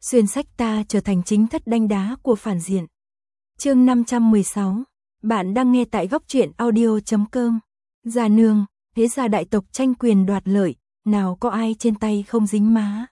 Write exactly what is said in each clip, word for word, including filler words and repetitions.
xuyên sách ta trở thành chính thất đanh đá của phản diện. Chương năm trăm mười sáu. Bạn đang nghe tại góc truyện audio chấm com. Gia nương, thế gia đại tộc tranh quyền đoạt lợi, nào có ai trên tay không dính má.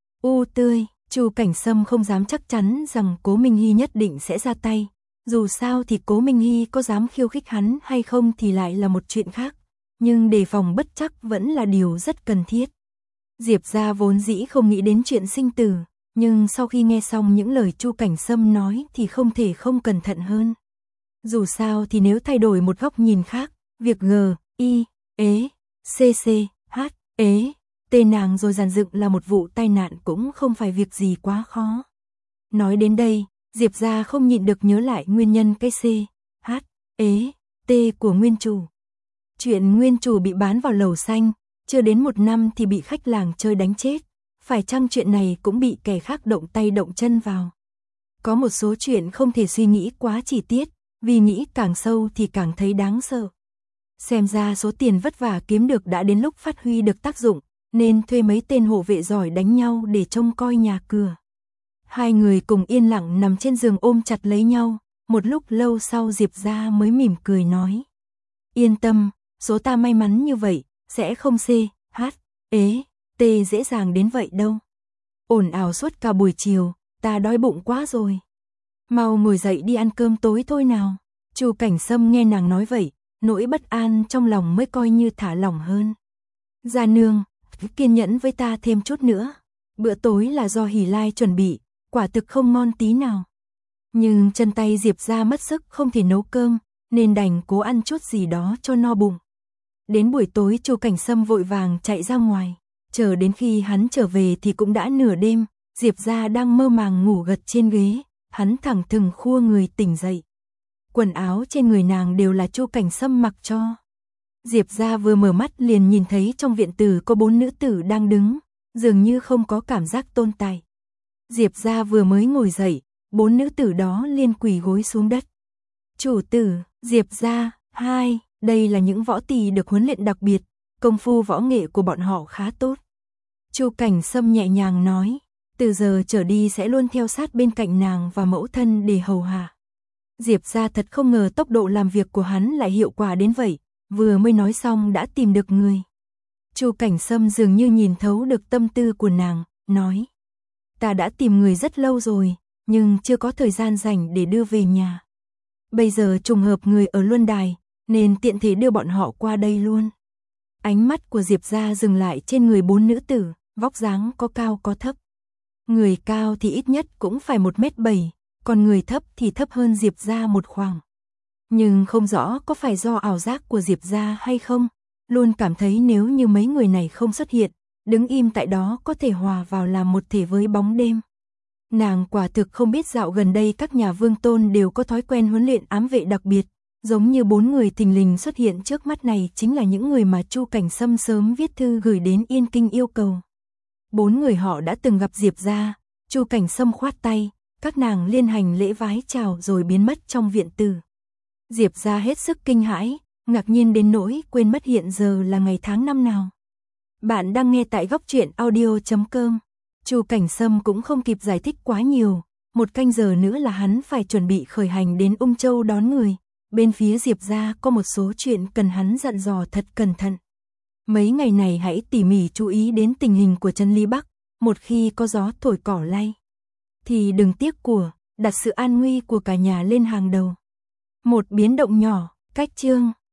U tươi, Chu Cảnh Sâm không dám chắc chắn rằng Cố Minh Hy nhất định sẽ ra tay. Dù sao thì Cố Minh Hy có dám khiêu khích hắn hay không thì lại là một chuyện khác. Nhưng đề phòng bất chắc vẫn là điều rất cần thiết. Diệp gia vốn dĩ không nghĩ đến chuyện sinh tử, nhưng sau khi nghe xong những lời Chu Cảnh Sâm nói thì không thể không cẩn thận hơn. Dù sao thì nếu thay đổi một góc nhìn khác, việc G, I, ế, C, C, H, ế, T nàng rồi dàn dựng là một vụ tai nạn cũng không phải việc gì quá khó. Nói đến đây, Diệp gia không nhịn được nhớ lại nguyên nhân cái C, H, ế, T của nguyên chủ. Chuyện nguyên chủ bị bán vào lầu xanh, chưa đến một năm thì bị khách làng chơi đánh chết. Phải chăng chuyện này cũng bị kẻ khác động tay động chân vào? Có một số chuyện không thể suy nghĩ quá chi tiết, vì nghĩ càng sâu thì càng thấy đáng sợ. Xem ra số tiền vất vả kiếm được đã đến lúc phát huy được tác dụng, nên thuê mấy tên hộ vệ giỏi đánh nhau để trông coi nhà cửa. Hai người cùng yên lặng nằm trên giường ôm chặt lấy nhau, một lúc lâu sau Diệp gia mới mỉm cười nói. Yên tâm, số ta may mắn như vậy, sẽ không C, H, ế, T dễ dàng đến vậy đâu. Ồn ào suốt cả buổi chiều, ta đói bụng quá rồi. Mau ngồi dậy đi ăn cơm tối thôi nào. Chu Cảnh Sâm nghe nàng nói vậy, nỗi bất an trong lòng mới coi như thả lỏng hơn. Gia nương, kiên nhẫn với ta thêm chút nữa. Bữa tối là do Hỷ Lai chuẩn bị, quả thực không ngon tí nào. Nhưng chân tay Diệp gia mất sức không thể nấu cơm, nên đành cố ăn chút gì đó cho no bụng. Đến buổi tối Chu Cảnh Sâm vội vàng chạy ra ngoài. Chờ đến khi hắn trở về thì cũng đã nửa đêm, Diệp gia đang mơ màng ngủ gật trên ghế, hắn thẳng thừng khua người tỉnh dậy. Quần áo trên người nàng đều là Chu Cảnh Sâm mặc cho. Diệp gia vừa mở mắt liền nhìn thấy trong viện tử có bốn nữ tử đang đứng, dường như không có cảm giác tồn tại. Diệp gia vừa mới ngồi dậy, bốn nữ tử đó liền quỳ gối xuống đất. Chủ tử, Diệp gia, hai, đây là những võ tỳ được huấn luyện đặc biệt, công phu võ nghệ của bọn họ khá tốt. Chu Cảnh Sâm nhẹ nhàng nói, từ giờ trở đi sẽ luôn theo sát bên cạnh nàng và mẫu thân để hầu hạ. Diệp gia thật không ngờ tốc độ làm việc của hắn lại hiệu quả đến vậy, vừa mới nói xong đã tìm được người. Chu Cảnh Sâm dường như nhìn thấu được tâm tư của nàng, nói, ta đã tìm người rất lâu rồi, nhưng chưa có thời gian rảnh để đưa về nhà. Bây giờ trùng hợp người ở Luân Đài, nên tiện thể đưa bọn họ qua đây luôn. Ánh mắt của Diệp gia dừng lại trên người bốn nữ tử, vóc dáng có cao có thấp. Người cao thì ít nhất cũng phải một mét bảy, còn người thấp thì thấp hơn Diệp gia một khoảng. Nhưng không rõ có phải do ảo giác của Diệp gia hay không, luôn cảm thấy nếu như mấy người này không xuất hiện, đứng im tại đó có thể hòa vào làm một thể với bóng đêm. Nàng quả thực không biết dạo gần đây các nhà vương tôn đều có thói quen huấn luyện ám vệ đặc biệt, giống như bốn người thình lình xuất hiện trước mắt này chính là những người mà Chu Cảnh Sâm sớm viết thư gửi đến Yên Kinh yêu cầu. Bốn người họ đã từng gặp Diệp gia, Chu Cảnh Sâm khoát tay, các nàng liên hành lễ vái chào rồi biến mất trong viện tử. Diệp gia hết sức kinh hãi, ngạc nhiên đến nỗi quên mất hiện giờ là ngày tháng năm nào. Bạn đang nghe tại góc truyện audio chấm com. Chu Cảnh Sâm cũng không kịp giải thích quá nhiều, một canh giờ nữa là hắn phải chuẩn bị khởi hành đến Ung Châu đón người. Bên phía Diệp gia có một số chuyện cần hắn dặn dò thật cẩn thận. Mấy ngày này hãy tỉ mỉ chú ý đến tình hình của Trấn Ly Bắc, một khi có gió thổi cỏ lay thì đừng tiếc của, đặt sự an nguy của cả nhà lên hàng đầu. Một biến động nhỏ, cách chương